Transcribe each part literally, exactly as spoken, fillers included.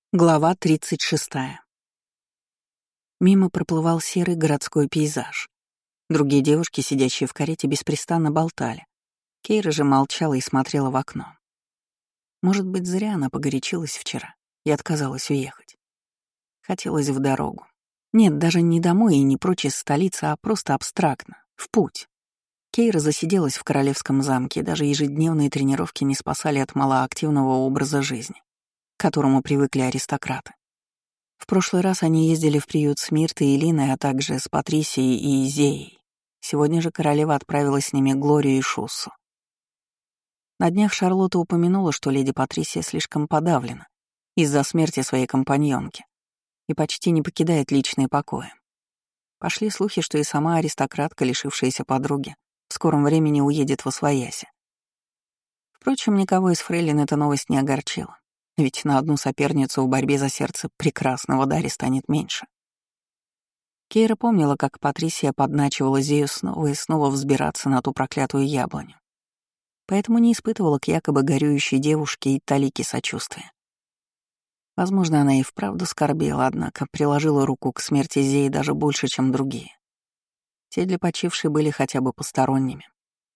Глава тридцать шестая. Мимо проплывал серый городской пейзаж. Другие девушки, сидящие в карете, беспрестанно болтали. Кейра же молчала и смотрела в окно. Может быть, зря она погорячилась вчера и отказалась уехать. Хотелось в дорогу. Нет, даже не домой и не прочь из столицы, а просто абстрактно, в путь. Кейра засиделась в королевском замке, и даже ежедневные тренировки не спасали от малоактивного образа жизни, к которому привыкли аристократы. В прошлый раз они ездили в приют с Миртой и Линой, а также с Патрисией и Изеей. Сегодня же королева отправила с ними Глорию и Шуссу. На днях Шарлотта упомянула, что леди Патрисия слишком подавлена из-за смерти своей компаньонки и почти не покидает личные покои. Пошли слухи, что и сама аристократка, лишившаяся подруги, в скором времени уедет восвояси. Впрочем, никого из фрейлин эта новость не огорчила. Ведь на одну соперницу в борьбе за сердце прекрасного Дари станет меньше. Кейра помнила, как Патрисия подначивала Зею снова и снова взбираться на ту проклятую яблоню. Поэтому не испытывала к якобы горюющей девушке и талики сочувствия. Возможно, она и вправду скорбела, однако приложила руку к смерти Зеи даже больше, чем другие. Те для почившей были хотя бы посторонними.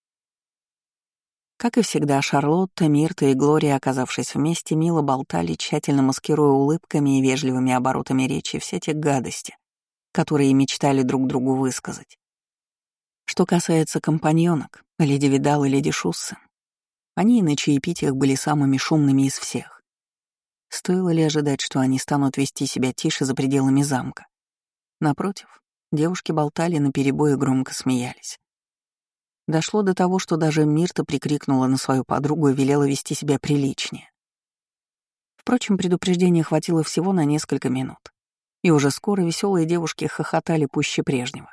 Как и всегда, Шарлотта, Мирта и Глория, оказавшись вместе, мило болтали, тщательно маскируя улыбками и вежливыми оборотами речи все те гадости, которые мечтали друг другу высказать. Что касается компаньонок, леди Видал и леди Шуссы, они и на чаепитиях были самыми шумными из всех. Стоило ли ожидать, что они станут вести себя тише за пределами замка? Напротив, девушки болтали наперебой и громко смеялись. Дошло до того, что даже Мирта прикрикнула на свою подругу и велела вести себя приличнее. Впрочем, предупреждения хватило всего на несколько минут, и уже скоро веселые девушки хохотали пуще прежнего.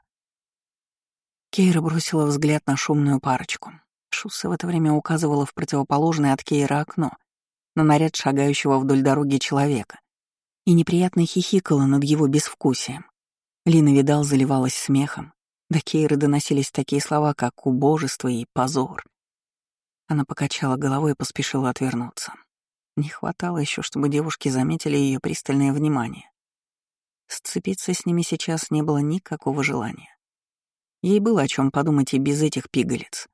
Кейра бросила взгляд на шумную парочку. Шусса в это время указывала в противоположное от Кейра окно на наряд шагающего вдоль дороги человека и неприятно хихикала над его безвкусием. Лина Видал заливалась смехом. До Кейры доносились такие слова, как «убожество» и «позор». Она покачала головой и поспешила отвернуться. Не хватало еще, чтобы девушки заметили ее пристальное внимание. Сцепиться с ними сейчас не было никакого желания. Ей было о чем подумать и без этих пигалиц.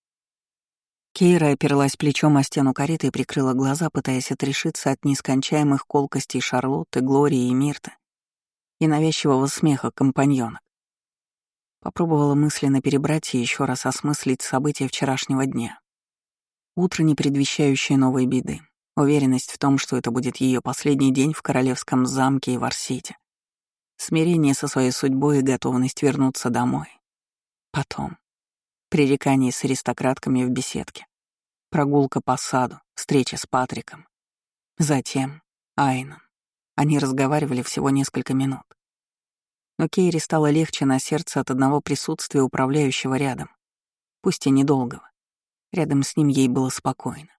Кейра оперлась плечом о стену кареты и прикрыла глаза, пытаясь отрешиться от нескончаемых колкостей Шарлотты, Глории и Мирты и навязчивого смеха компаньонок. Попробовала мысленно перебрать и еще раз осмыслить события вчерашнего дня. Утро, не предвещающее новой беды, уверенность в том, что это будет ее последний день в королевском замке и в Арсите, смирение со своей судьбой и готовность вернуться домой. Потом пререкание с аристократками в беседке, прогулка по саду, встреча с Патриком. Затем Айном. Они разговаривали всего несколько минут. Но Кейре стало легче на сердце от одного присутствия управляющего рядом, пусть и недолгого. Рядом с ним ей было спокойно.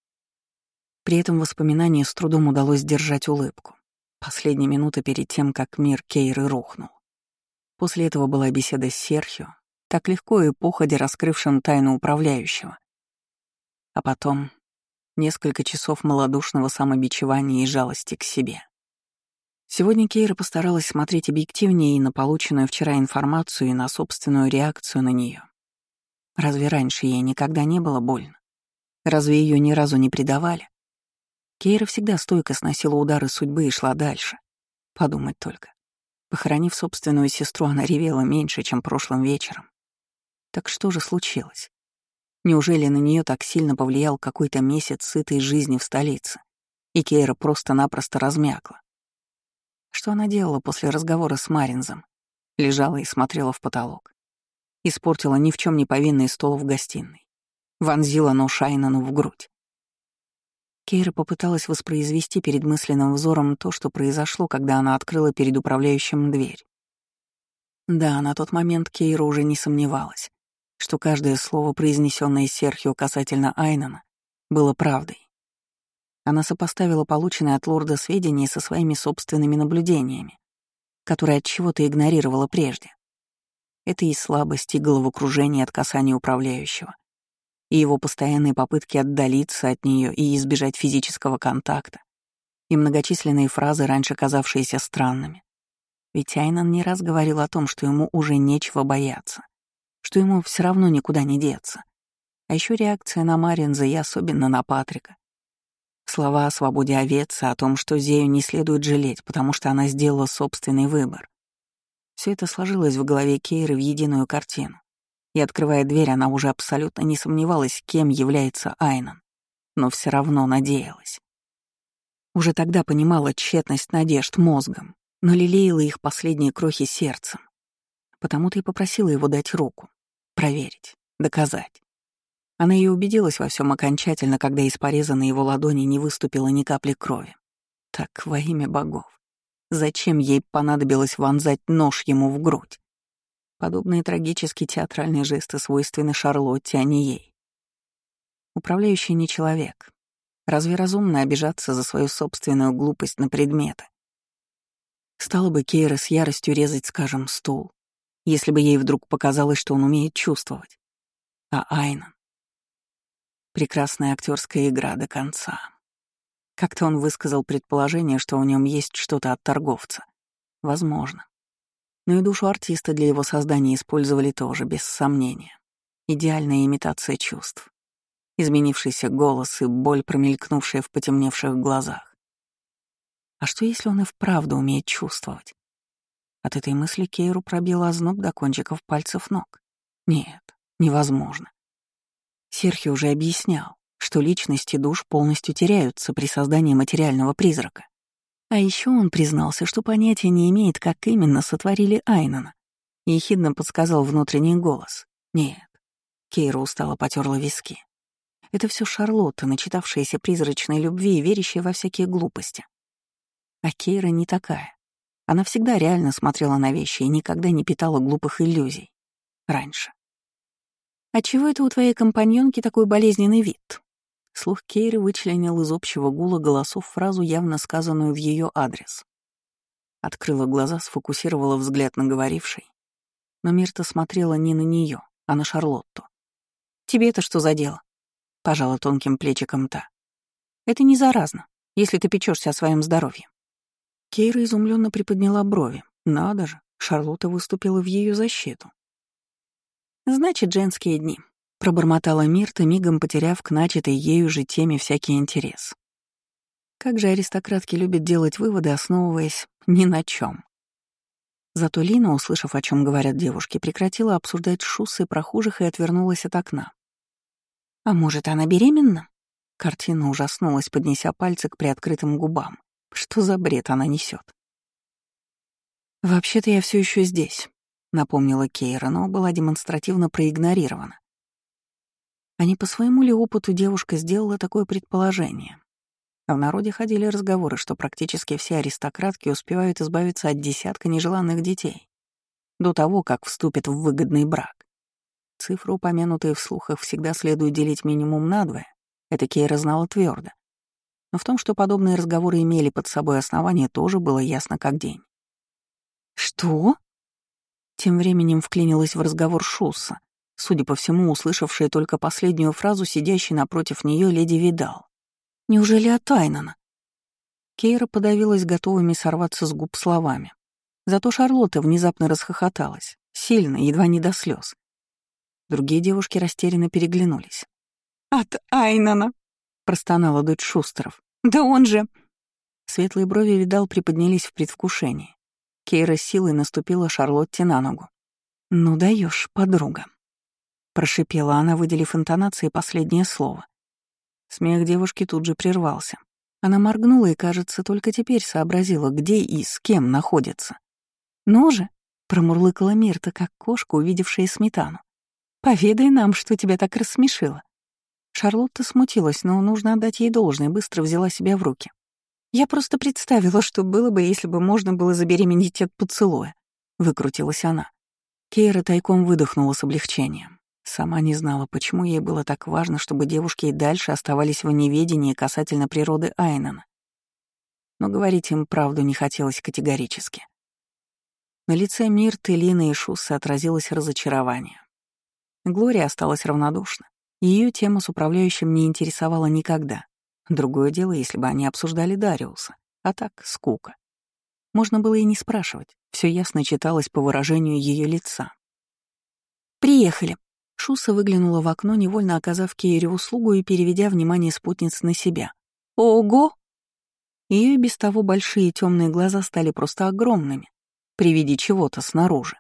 При этом воспоминании с трудом удалось сдержать улыбку. Последние минуты перед тем, как мир Кейры рухнул. После этого была беседа с Серхио, так легко и походя раскрывшим тайну управляющего. А потом несколько часов малодушного самобичевания и жалости к себе. Сегодня Кейра постаралась смотреть объективнее и на полученную вчера информацию, и на собственную реакцию на нее. Разве раньше ей никогда не было больно? Разве ее ни разу не предавали? Кейра всегда стойко сносила удары судьбы и шла дальше. Подумать только. Похоронив собственную сестру, она ревела меньше, чем прошлым вечером. Так что же случилось? Неужели на нее так сильно повлиял какой-то месяц сытой жизни в столице, и Кейра просто-напросто размякла? Что она делала после разговора с Маринзом? Лежала и смотрела в потолок. Испортила ни в чем не повинный стол в гостиной. Вонзила нож Айнану в грудь. Кейра попыталась воспроизвести перед мысленным взором то, что произошло, когда она открыла перед управляющим дверь. Да, на тот момент Кейра уже не сомневалась, что каждое слово, произнесенное Серхио касательно Айнана, было правдой. Она сопоставила полученные от лорда сведения со своими собственными наблюдениями, которые от чего-то игнорировала прежде. Это и слабость, и головокружение от касания управляющего, и его постоянные попытки отдалиться от нее и избежать физического контакта, и многочисленные фразы, раньше казавшиеся странными. Ведь Айнан не раз говорил о том, что ему уже нечего бояться, что ему все равно никуда не деться. А еще реакция на Маринза и особенно на Патрика. Слова о свободе овец, о том, что Зею не следует жалеть, потому что она сделала собственный выбор. Все это сложилось в голове Кейры в единую картину. И, открывая дверь, она уже абсолютно не сомневалась, кем является Айнан, но все равно надеялась. Уже тогда понимала тщетность надежд мозгом, но лелеяла их последние крохи сердцем. Потому-то и попросила его дать руку, проверить, доказать. Она и убедилась во всем окончательно, когда из пореза на его ладони не выступило ни капли крови. Так, во имя богов, зачем ей понадобилось вонзать нож ему в грудь? Подобные трагические театральные жесты свойственны Шарлотте, а не ей. Управляющий не человек. Разве разумно обижаться за свою собственную глупость на предметы? Стала бы Кейра с яростью резать, скажем, стул, если бы ей вдруг показалось, что он умеет чувствовать. А Айнан? Прекрасная актерская игра до конца. Как-то он высказал предположение, что в нем есть что-то от торговца. Возможно. Но и душу артиста для его создания использовали тоже, без сомнения. Идеальная имитация чувств. Изменившийся голос и боль, промелькнувшая в потемневших глазах. А что, если он и вправду умеет чувствовать? От этой мысли Кейру пробила озноб до кончиков пальцев ног. Нет, невозможно. Серхио уже объяснял, что личности душ полностью теряются при создании материального призрака. А еще он признался, что понятия не имеет, как именно сотворили Айнана. И ехидно подсказал внутренний голос. Нет. Кейра устало потерла виски. Это все Шарлотта, начитавшаяся призрачной любви и верящая во всякие глупости. А Кейра не такая. Она всегда реально смотрела на вещи и никогда не питала глупых иллюзий. Раньше. «А чего это у твоей компаньонки такой болезненный вид?» Слух Кейры вычленил из общего гула голосов фразу, явно сказанную в ее адрес. Открыла глаза, сфокусировала взгляд на говорившей. Но Мирта смотрела не на нее, а на Шарлотту. «Тебе это что за дело?» — пожала тонким плечиком та. «Это не заразно, если ты печешься о своем здоровье». Кейра изумленно приподняла брови. Надо же, Шарлотта выступила в ее защиту. «Значит, женские дни», — пробормотала Мирта, мигом потеряв к начатой ею же теме всякий интерес. Как же аристократки любят делать выводы, основываясь ни на чем. Зато Лина, услышав, о чем говорят девушки, прекратила обсуждать шуссы прохожих и отвернулась от окна. «А может, она беременна?» Картина ужаснулась, поднеся пальцы к приоткрытым губам. Что за бред она несет? «Вообще-то я все еще здесь», — напомнила Кейра, но была демонстративно проигнорирована. А не по своему ли опыту девушка сделала такое предположение? А в народе ходили разговоры, что практически все аристократки успевают избавиться от десятка нежеланных детей до того, как вступят в выгодный брак. Цифры, упомянутые в слухах, всегда следует делить минимум надвое. Это Кейра знала твердо. Но в том, что подобные разговоры имели под собой основания, тоже было ясно как день. «Что?» Тем временем вклинилась в разговор Шусса, судя по всему, услышавшая только последнюю фразу сидящей напротив нее леди Видал. «Неужели от Айнана?» Кейра подавилась готовыми сорваться с губ словами. Зато Шарлотта внезапно расхохоталась, сильно, едва не до слез. Другие девушки растерянно переглянулись. «От Айнана!» — простонала дочь Шустеров. «Да он же...» Светлые брови Видал приподнялись в предвкушении. Кейра силой наступила Шарлотте на ногу. «Ну даешь, подруга», — прошипела она, выделив интонацией последнее слово. Смех девушки тут же прервался. Она моргнула и, кажется, только теперь сообразила, где и с кем находится. «Ну же», — промурлыкала Мирта, как кошка, увидевшая сметану. «Поведай нам, что тебя так рассмешило». Шарлотта смутилась, но нужно отдать ей должное, быстро взяла себя в руки. «Я просто представила, что было бы, если бы можно было забеременеть от поцелуя», — выкрутилась она. Кейра тайком выдохнула с облегчением. Сама не знала, почему ей было так важно, чтобы девушки и дальше оставались в неведении касательно природы Айнана. Но говорить им правду не хотелось категорически. На лице Мирты, Лины и Шуссы отразилось разочарование. Глория осталась равнодушна. Ее тема с управляющим не интересовала никогда. Другое дело, если бы они обсуждали Дариуса. А так, скука. Можно было и не спрашивать, все ясно читалось по выражению ее лица. «Приехали». Шуса выглянула в окно, невольно оказав Кейре услугу и переведя внимание спутниц на себя. «Ого!» Ее и без того большие темные глаза стали просто огромными при виде чего-то снаружи.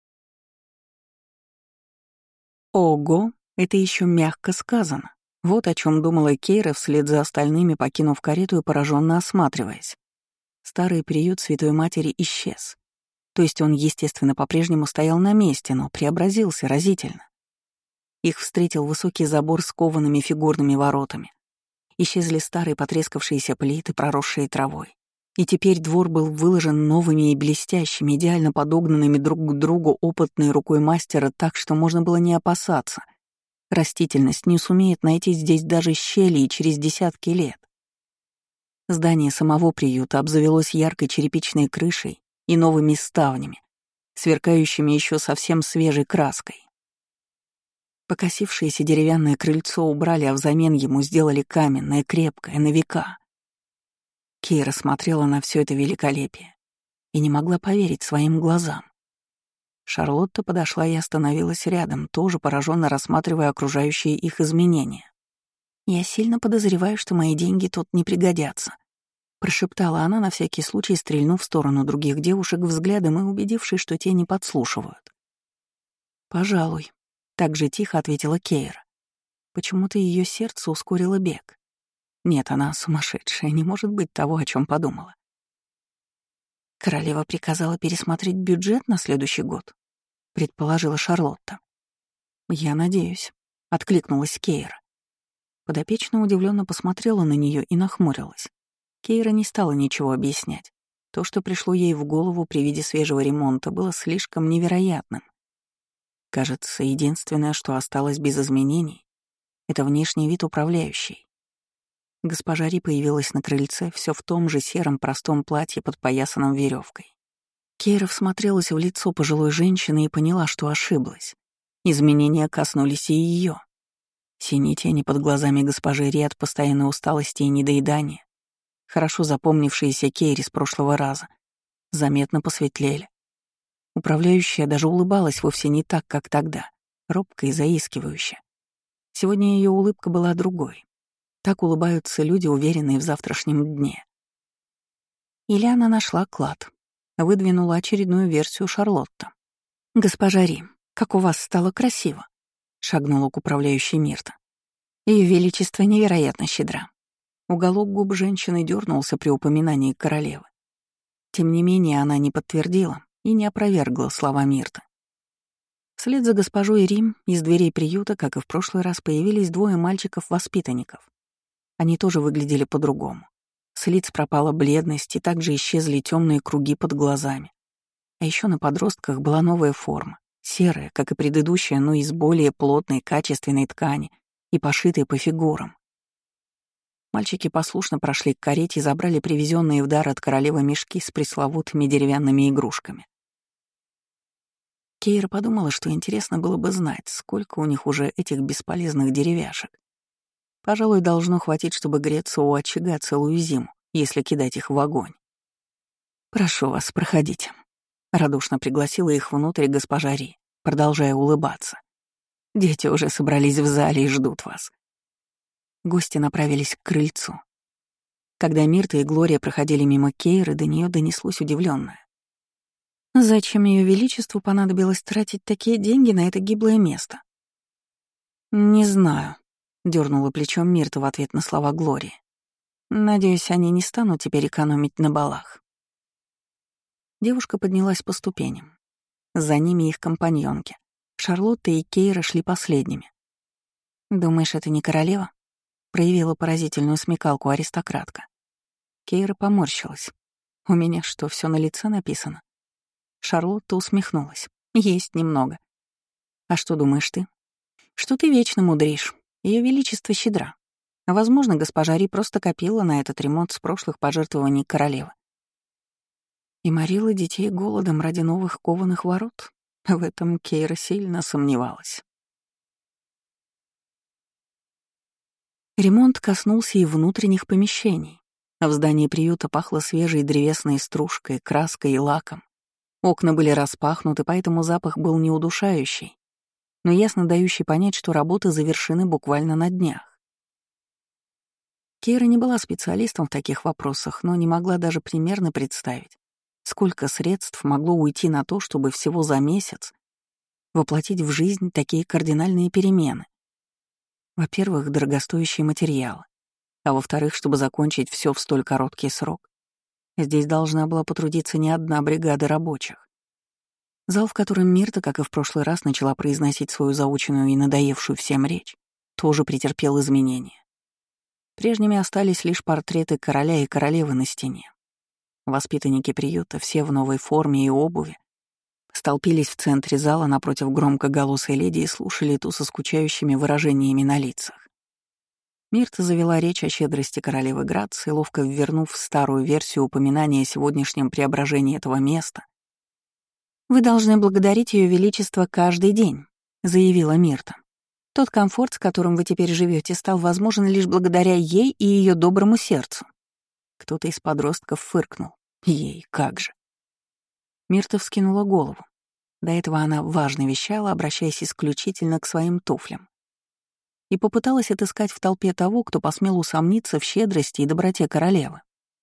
«Ого!» — это еще мягко сказано. Вот о чем думала Кейра вслед за остальными, покинув карету и пораженно осматриваясь. Старый приют Святой Матери исчез. То есть он, естественно, по-прежнему стоял на месте, но преобразился разительно. Их встретил высокий забор с коваными фигурными воротами. Исчезли старые потрескавшиеся плиты, проросшие травой. И теперь двор был выложен новыми и блестящими, идеально подогнанными друг к другу опытной рукой мастера так, что можно было не опасаться. Растительность не сумеет найти здесь даже щели и через десятки лет. Здание самого приюта обзавелось яркой черепичной крышей и новыми ставнями, сверкающими еще совсем свежей краской. Покосившееся деревянное крыльцо убрали, а взамен ему сделали каменное, крепкое, на века. Кейра смотрела на все это великолепие и не могла поверить своим глазам. Шарлотта подошла и остановилась рядом, тоже пораженно рассматривая окружающие их изменения. «Я сильно подозреваю, что мои деньги тут не пригодятся», — прошептала она, на всякий случай стрельнув в сторону других девушек взглядом и убедившись, что те не подслушивают. «Пожалуй», — так же тихо ответила Кейра. Почему-то ее сердце ускорило бег. Нет, она сумасшедшая, не может быть того, о чем подумала. «Королева приказала пересмотреть бюджет на следующий год», — предположила Шарлотта. «Я надеюсь», — откликнулась Кейра. Подопечная удивленно посмотрела на нее и нахмурилась. Кейра не стала ничего объяснять. То, что пришло ей в голову при виде свежего ремонта, было слишком невероятным. Кажется, единственное, что осталось без изменений, — это внешний вид управляющей. Госпожа Ри появилась на крыльце все в том же сером простом платье под поясанным веревкой. Кейра всмотрелась в лицо пожилой женщины и поняла, что ошиблась. Изменения коснулись и ее. Синие тени под глазами госпожи Ри от постоянной усталости и недоедания, хорошо запомнившиеся Кейре с прошлого раза, заметно посветлели. Управляющая даже улыбалась вовсе не так, как тогда, робко и заискивающе. Сегодня ее улыбка была другой. Так улыбаются люди, уверенные в завтрашнем дне. Или она нашла клад, выдвинула очередную версию Шарлотта. «Госпожа Ри, как у вас стало красиво!» — шагнула к управляющей Мирта. Ее величество невероятно щедра. Уголок губ женщины дернулся при упоминании королевы. Тем не менее, она не подтвердила и не опровергла слова Мирты. Вслед за госпожой Рим из дверей приюта, как и в прошлый раз, появились двое мальчиков-воспитанников. Они тоже выглядели по-другому. С лиц пропала бледность, и также исчезли темные круги под глазами. А еще на подростках была новая форма, серая, как и предыдущая, но из более плотной, качественной ткани и пошитая по фигурам. Мальчики послушно прошли к карете и забрали привезенные в дар от королевы мешки с пресловутыми деревянными игрушками. Кейра подумала, что интересно было бы знать, сколько у них уже этих бесполезных деревяшек. Пожалуй, должно хватить, чтобы греться у очага целую зиму, если кидать их в огонь. «Прошу вас, проходите», — радушно пригласила их внутрь госпожа Ри, продолжая улыбаться. «Дети уже собрались в зале и ждут вас». Гости направились к крыльцу. Когда Мирта и Глория проходили мимо Кейры, до нее донеслось удивленное: «Зачем Ее Величеству понадобилось тратить такие деньги на это гиблое место?» «Не знаю», — дернула плечом Мирта в ответ на слова Глории. «Надеюсь, они не станут теперь экономить на балах». Девушка поднялась по ступеням. За ними их компаньонки. Шарлотта и Кейра шли последними. «Думаешь, это не королева?» — проявила поразительную смекалку аристократка. Кейра поморщилась. «У меня что, все на лице написано?» Шарлотта усмехнулась. «Есть немного. А что думаешь ты?» «Что ты вечно мудришь. Ее Величество щедра. Возможно, госпожа Ри просто копила на этот ремонт с прошлых пожертвований королевы. И морила детей голодом ради новых кованых ворот?» В этом Кейра сильно сомневалась. Ремонт коснулся и внутренних помещений. А в здании приюта пахло свежей древесной стружкой, краской и лаком. Окна были распахнуты, поэтому запах был не удушающий, но ясно дающий понять, что работы завершены буквально на днях. Кейра не была специалистом в таких вопросах, но не могла даже примерно представить, сколько средств могло уйти на то, чтобы всего за месяц воплотить в жизнь такие кардинальные перемены. Во-первых, дорогостоящие материалы, а во-вторых, чтобы закончить все в столь короткий срок. Здесь должна была потрудиться не одна бригада рабочих. Зал, в котором Мирта, как и в прошлый раз, начала произносить свою заученную и надоевшую всем речь, тоже претерпел изменения. Прежними остались лишь портреты короля и королевы на стене. Воспитанники приюта, все в новой форме и обуви, столпились в центре зала напротив громкоголосой леди и слушали ту со скучающими выражениями на лицах. Мирта завела речь о щедрости королевы Грации, ловко ввернув в старую версию упоминания о сегодняшнем преображении этого места. «Вы должны благодарить Ее Величество каждый день», — заявила Мирта. «Тот комфорт, с которым вы теперь живете, стал возможен лишь благодаря ей и ее доброму сердцу». Кто-то из подростков фыркнул. Ей, как же. Мирта вскинула голову. До этого она важно вещала, обращаясь исключительно к своим туфлям. И попыталась отыскать в толпе того, кто посмел усомниться в щедрости и доброте королевы.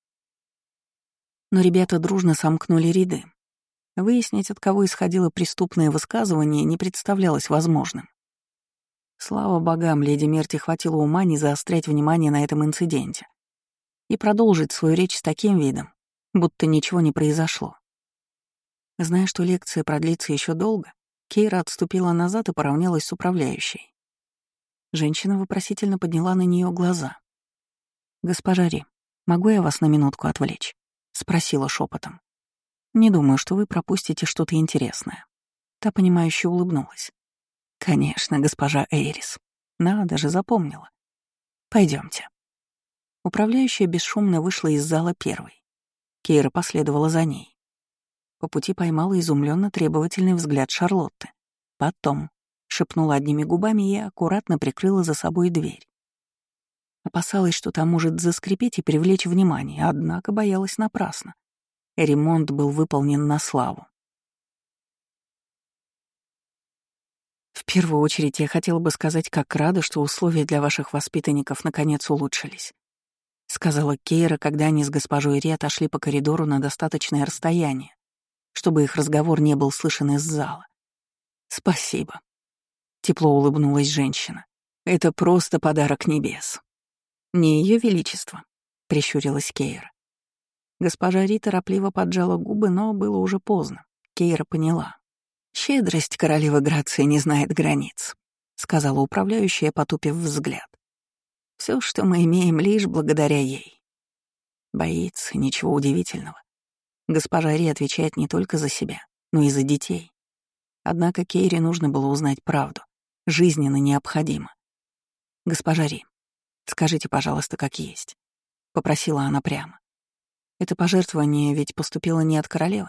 Но ребята дружно сомкнули ряды. Выяснить, от кого исходило преступное высказывание, не представлялось возможным. Слава богам, леди Мерти хватило ума не заострять внимание на этом инциденте и продолжить свою речь с таким видом, будто ничего не произошло. Зная, что лекция продлится еще долго, Кейра отступила назад и поравнялась с управляющей. Женщина вопросительно подняла на нее глаза. «Госпожа Ри, могу я вас на минутку отвлечь?» — спросила шепотом. «Не думаю, что вы пропустите что-то интересное». Та, понимающе улыбнулась. «Конечно, госпожа Эйрис. Надо же, запомнила. Пойдемте». Управляющая бесшумно вышла из зала первой. Кейра последовала за ней. По пути поймала изумленно требовательный взгляд Шарлотты. Потом шепнула одними губами и аккуратно прикрыла за собой дверь. Опасалась, что та может заскрипеть и привлечь внимание, однако боялась напрасно. Ремонт был выполнен на славу. «В первую очередь я хотела бы сказать, как рада, что условия для ваших воспитанников наконец улучшились», — сказала Кейра, когда они с госпожой Ри отошли по коридору на достаточное расстояние, чтобы их разговор не был слышен из зала. «Спасибо», — тепло улыбнулась женщина. «Это просто подарок небес». «Не Ее Величество», — прищурилась Кейра. Госпожа Ри торопливо поджала губы, но было уже поздно. Кейра поняла. «Щедрость королевы Грации не знает границ», — сказала управляющая, потупив взгляд. «Все, что мы имеем, лишь благодаря ей». Боится, ничего удивительного. Госпожа Ри отвечает не только за себя, но и за детей. Однако Кейре нужно было узнать правду. Жизненно необходимо. «Госпожа Ри, скажите, пожалуйста, как есть», — попросила она прямо. «Это пожертвование ведь поступило не от королевы?»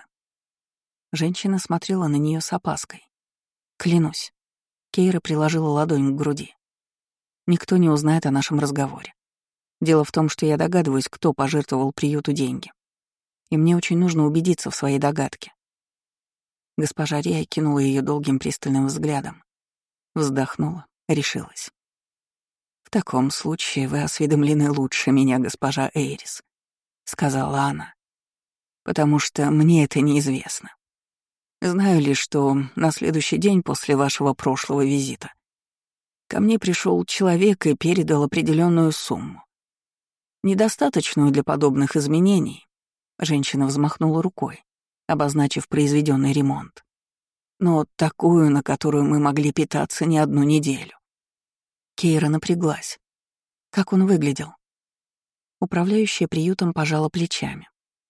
Женщина смотрела на нее с опаской. «Клянусь». Кейра приложила ладонь к груди. «Никто не узнает о нашем разговоре. Дело в том, что я догадываюсь, кто пожертвовал приюту деньги. И мне очень нужно убедиться в своей догадке». Госпожа Ри окинула ее долгим пристальным взглядом. Вздохнула, решилась. «В таком случае вы осведомлены лучше меня, госпожа Эйрис», — сказала она. «Потому что мне это неизвестно. Знаю лишь, что на следующий день после вашего прошлого визита ко мне пришел человек и передал определенную сумму. Недостаточную для подобных изменений», — женщина взмахнула рукой, обозначив произведенный ремонт, «но такую, на которую мы могли питаться не одну неделю». Кейра напряглась. Как он выглядел? Управляющая приютом пожала плечами.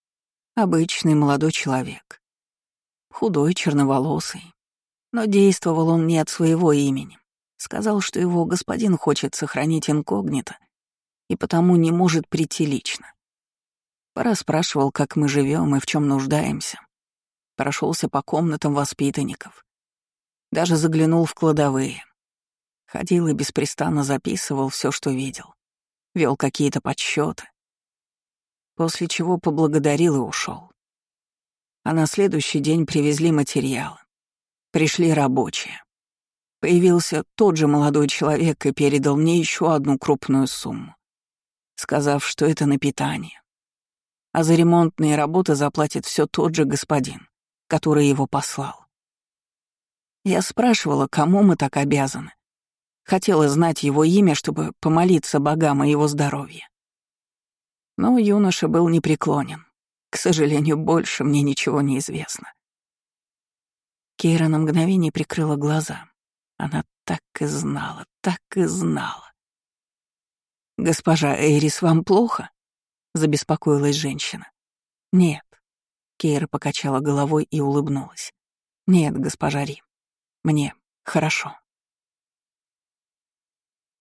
Обычный молодой человек. Худой, черноволосый. Но действовал он не от своего имени. Сказал, что его господин хочет сохранить инкогнито и потому не может прийти лично. Порасспрашивал, как мы живем и в чем нуждаемся. Прошелся по комнатам воспитанников. Даже заглянул в кладовые. Ходил и беспрестанно записывал все, что видел. Вел какие-то подсчеты. после чего поблагодарил и ушел. А на следующий день привезли материалы. Пришли рабочие. Появился тот же молодой человек и передал мне еще одну крупную сумму, сказав, что это на питание. А за ремонтные работы заплатит все тот же господин, который его послал. Я спрашивала, кому мы так обязаны. Хотела знать его имя, чтобы помолиться богам о его здоровье. Но юноша был непреклонен. К сожалению, больше мне ничего не известно. Кейра на мгновение прикрыла глаза. Она так и знала, так и знала. «Госпожа Эйрис, вам плохо?» — забеспокоилась женщина. «Нет». Кейра покачала головой и улыбнулась. «Нет, госпожа Ри, мне хорошо».